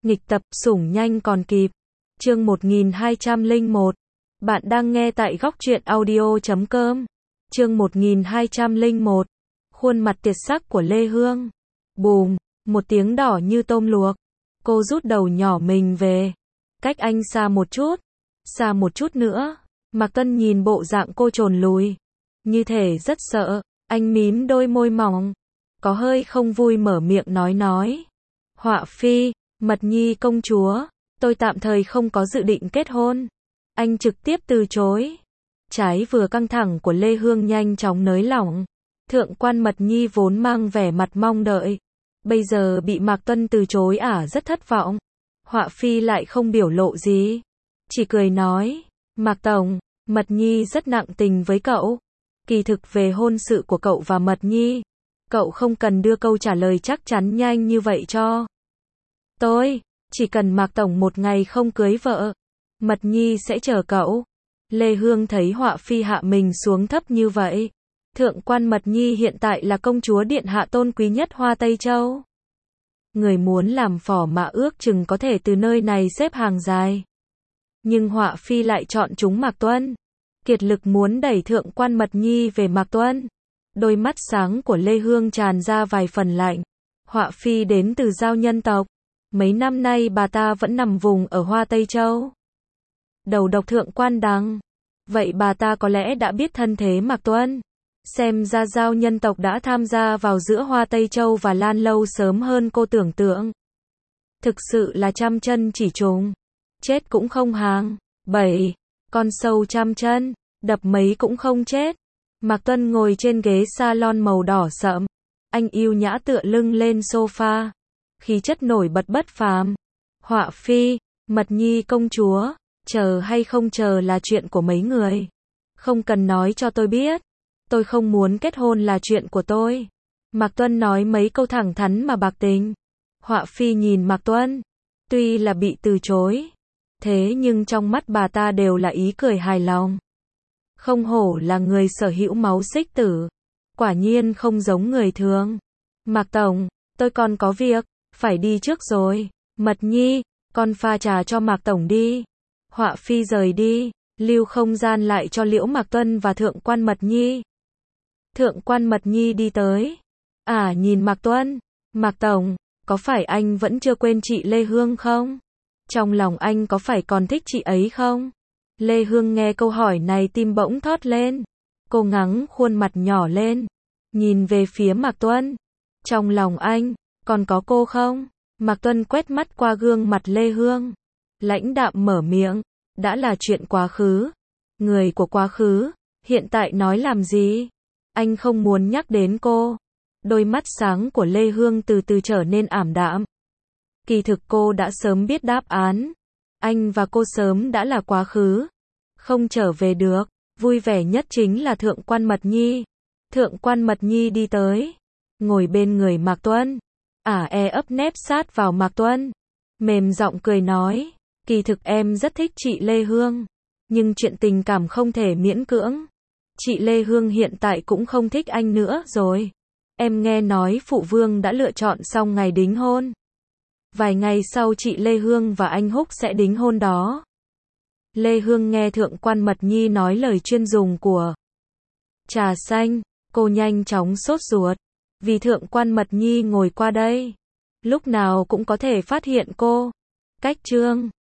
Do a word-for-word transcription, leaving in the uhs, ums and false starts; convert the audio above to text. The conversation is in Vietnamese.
Nghịch tập, sủng nhanh còn kịp. Chương một nghìn hai trăm lẻ một. Bạn đang nghe tại góc truyện audio chấm com. Chương một nghìn hai trăm lẻ một. Khuôn mặt tiệt sắc của Lê Hương. Bùm, một tiếng đỏ như tôm luộc. Cô rút đầu nhỏ mình về. Cách anh xa một chút. Xa một chút nữa. Mạc Tuân nhìn bộ dạng cô chồn lùi. Như thể rất sợ. Anh mím đôi môi mỏng. Có hơi không vui mở miệng nói nói. Họa phi, Mật Nhi công chúa, tôi tạm thời không có dự định kết hôn. Anh trực tiếp từ chối. Trái vừa căng thẳng của Lê Hương nhanh chóng nới lỏng. Thượng quan Mật Nhi vốn mang vẻ mặt mong đợi. Bây giờ bị Mạc Tuân từ chối ả rất thất vọng. Họa phi lại không biểu lộ gì. Chỉ cười nói, Mạc Tổng, Mật Nhi rất nặng tình với cậu. Kỳ thực về hôn sự của cậu và Mật Nhi, cậu không cần đưa câu trả lời chắc chắn nhanh như vậy cho tôi. Chỉ cần Mạc Tổng một ngày không cưới vợ, Mật Nhi sẽ chờ cậu. Lê Hương thấy họa phi hạ mình xuống thấp như vậy. Thượng quan Mật Nhi hiện tại là công chúa điện hạ tôn quý nhất Hoa Tây Châu. Người muốn làm phò mã ước chừng có thể từ nơi này xếp hàng dài. Nhưng họa phi lại chọn chúng Mạc Tuân. Kiệt lực muốn đẩy thượng quan Mật Nhi về Mạc Tuân. Đôi mắt sáng của Lê Hương tràn ra vài phần lạnh. Họa phi đến từ Giao nhân tộc. Mấy năm nay bà ta vẫn nằm vùng ở Hoa Tây Châu. Đầu độc thượng quan Đằng. Vậy bà ta có lẽ đã biết thân thế Mạc Tuân. Xem ra Giao nhân tộc đã tham gia vào giữa Hoa Tây Châu và Lan Lâu sớm hơn cô tưởng tượng. Thực sự là trăm chân chỉ trùng. Chết cũng không hàng. Bảy. Con sâu trăm chân. Đập mấy cũng không chết. Mạc Tuân ngồi trên ghế salon màu đỏ sậm. Anh yêu nhã tựa lưng lên sofa. Khí chất nổi bật bất phàm. Họa phi, Mật Nhi công chúa, chờ hay không chờ là chuyện của mấy người. Không cần nói cho tôi biết. Tôi không muốn kết hôn là chuyện của tôi. Mạc Tuân nói mấy câu thẳng thắn mà bạc tình. Họa phi nhìn Mạc Tuân. Tuy là bị từ chối, thế nhưng trong mắt bà ta đều là ý cười hài lòng. Không hổ là người sở hữu máu xích tử. Quả nhiên không giống người thường. Mạc Tổng, tôi còn có việc, phải đi trước rồi. Mật Nhi, con pha trà cho Mạc Tổng đi. Họa phi rời đi, lưu không gian lại cho Liễu Mạc Tuân và Thượng quan Mật Nhi. Thượng quan Mật Nhi đi tới. À nhìn Mạc Tuân. Mạc Tổng, có phải anh vẫn chưa quên chị Lê Hương không? Trong lòng anh có phải còn thích chị ấy không? Lê Hương nghe câu hỏi này tim bỗng thót lên. Cô ngắng khuôn mặt nhỏ lên. Nhìn về phía Mạc Tuân. Trong lòng anh, còn có cô không? Mạc Tuân quét mắt qua gương mặt Lê Hương. Lãnh đạm mở miệng. Đã là chuyện quá khứ. Người của quá khứ. Hiện tại nói làm gì? Anh không muốn nhắc đến cô. Đôi mắt sáng của Lê Hương từ từ trở nên ảm đạm. Kỳ thực cô đã sớm biết đáp án. Anh và cô sớm đã là quá khứ. Không trở về được. Vui vẻ nhất chính là Thượng quan Mật Nhi. Thượng quan Mật Nhi đi tới. Ngồi bên người Mạc Tuân. Ả e ấp nép sát vào Mạc Tuân. Mềm giọng cười nói. Kỳ thực em rất thích chị Lê Hương. Nhưng chuyện tình cảm không thể miễn cưỡng. Chị Lê Hương hiện tại cũng không thích anh nữa rồi. Em nghe nói phụ vương đã lựa chọn xong ngày đính hôn. Vài ngày sau chị Lê Hương và anh Húc sẽ đính hôn đó. Lê Hương nghe Thượng quan Mật Nhi nói lời chuyên dùng của trà xanh. Cô nhanh chóng sốt ruột. Vì Thượng quan Mật Nhi ngồi qua đây. Lúc nào cũng có thể phát hiện cô. Cách trương.